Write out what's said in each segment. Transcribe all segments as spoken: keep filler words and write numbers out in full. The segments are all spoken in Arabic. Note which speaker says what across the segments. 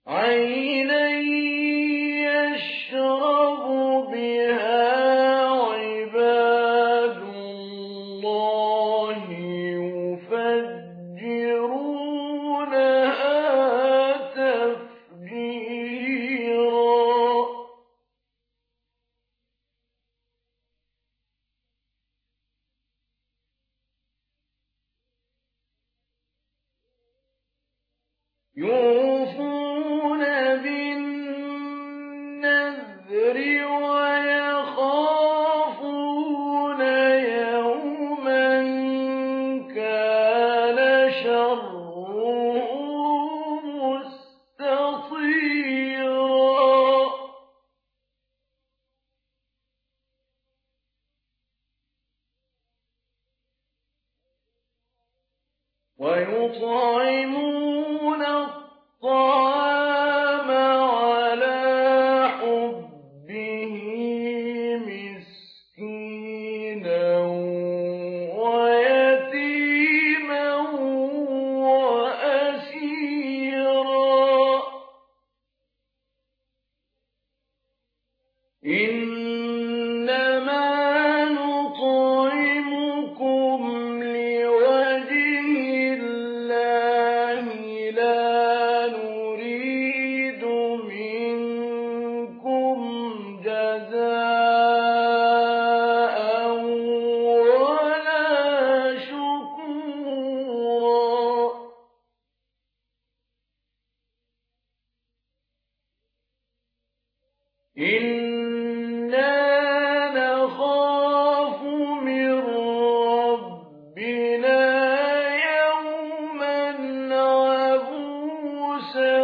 Speaker 1: عَيْنًا يَشْرَبُ بِهَا عِبَادُ اللَّهِ يُفَجِّرُونَهَا تَفْجِيرًا. يُوفُونَ بِالنَّذْرِ وَيَخَافُونَ يَوْمًا كَانَ شَرُّهُ مُسْتَطِيرًا. وَيُطْعِمُونَ الطَّعَامَ عَلَىٰ حُبِّهِ مِسْكِينًا وَيَتِيمًا وَأَسِيرًا. إِنَّمَا نُطْعِمُكُمْ لِوَجْهِ اللَّهِ لَا نُرِيدُ مِنكُمْ جَزَاءً وَلَا شُكُورًا. إِنَّا نَخَافُ مِن رَّبِّنَا يَوْمًا عَبُوسًا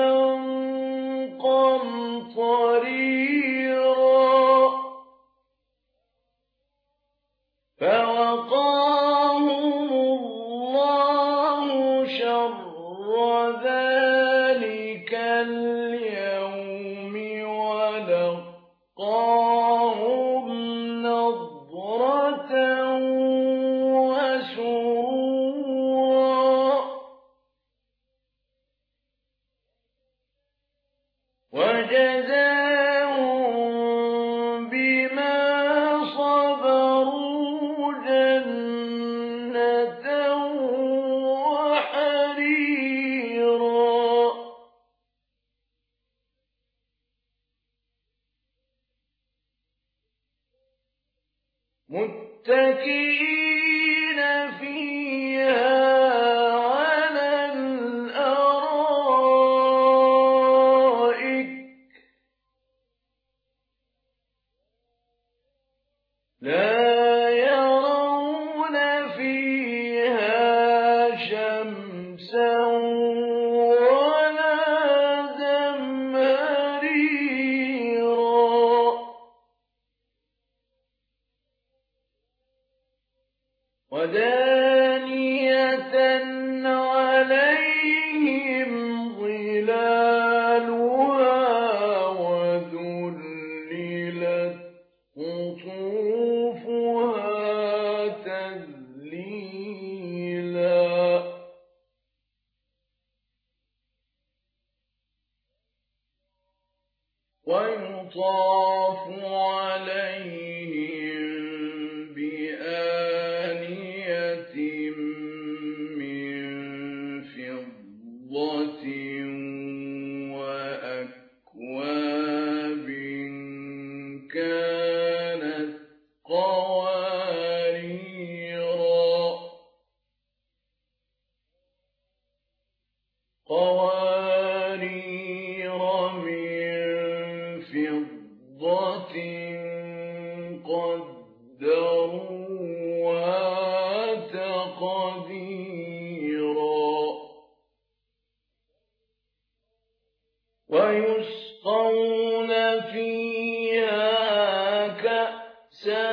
Speaker 1: قَمْطَرِيرًا. فَوَقَاهُمُ اللَّهُ شَرَّ ذَٰلِكَ الْيَوْمِ وَلَقَّاهُمْ نَضْرَةً وَسُرُورًا. وَجَزَاهُم بِمَا صَبَرُوا جَنَّةً وَحَرِيرًا. مُتَّكِئِينَ فِيهَا عَلَى الْأَرَائِكِ لَا يَرَوْنَ فِيهَا شَمْسًا وَلَا زَمْهَرِيرًا. وَدَانِيَةً عَلَيْهِمْ ظِلَالُهَا وَذُلِّلَتْ قُطُوفُهَا تَذْلِيلًا. وَيُطَافُ عَلَيْهِم بِآنِيَةٍ مِّن فِضَّةٍ وَأَكْوَابٍ كَانَتْ قَوَارِيرَا. قَوَارِيرَ مِن فِضَّةٍ قَدَّرُوهَا تَقْدِيرًا. وَيُسْقَوْنَ فِيهَا كَأْسًا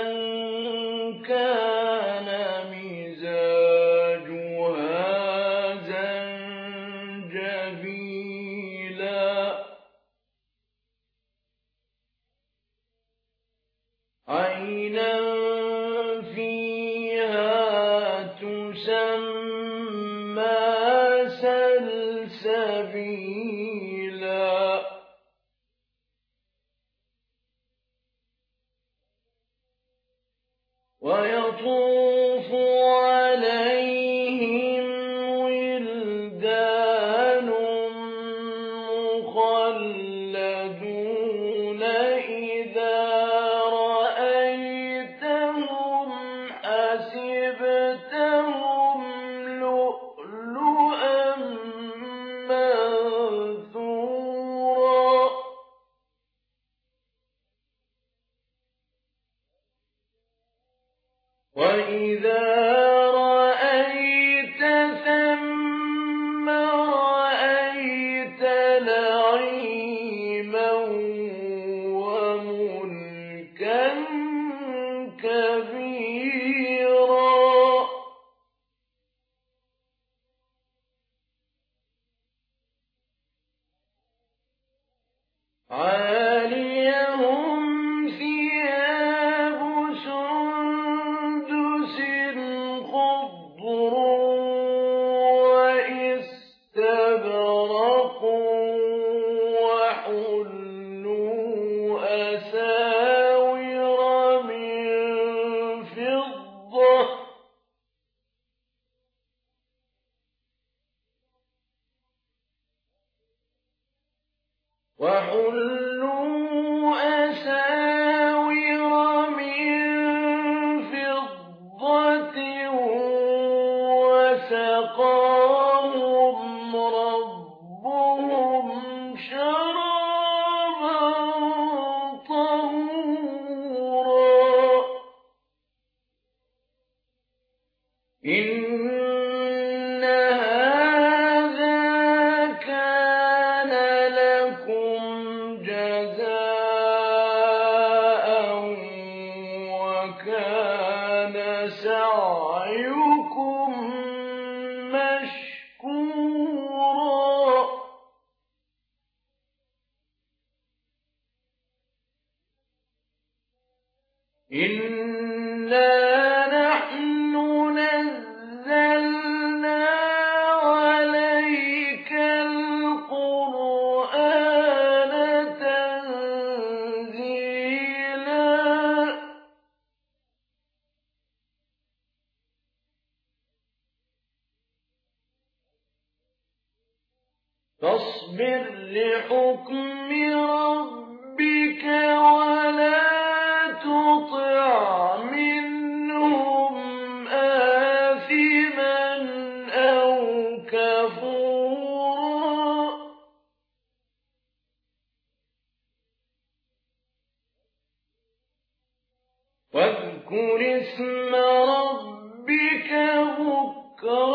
Speaker 1: كَانَ مِزَاجُهَا زَنجَبِيلًا. عاليهم ثياب سندس خضر واستبرق وحلوا أساور من فضة وحلوا أساور من فضة وسقاهم ربهم شرابا طهورا إن هذا كان لكم جزاء وكان سعيكم مشكورا إنا نحن نزلنا عليك القرآن تنزيلا فاصبر لحكم ربك ولا تطع منهم آثما أو كفورا واذكر اسم ربك بكرة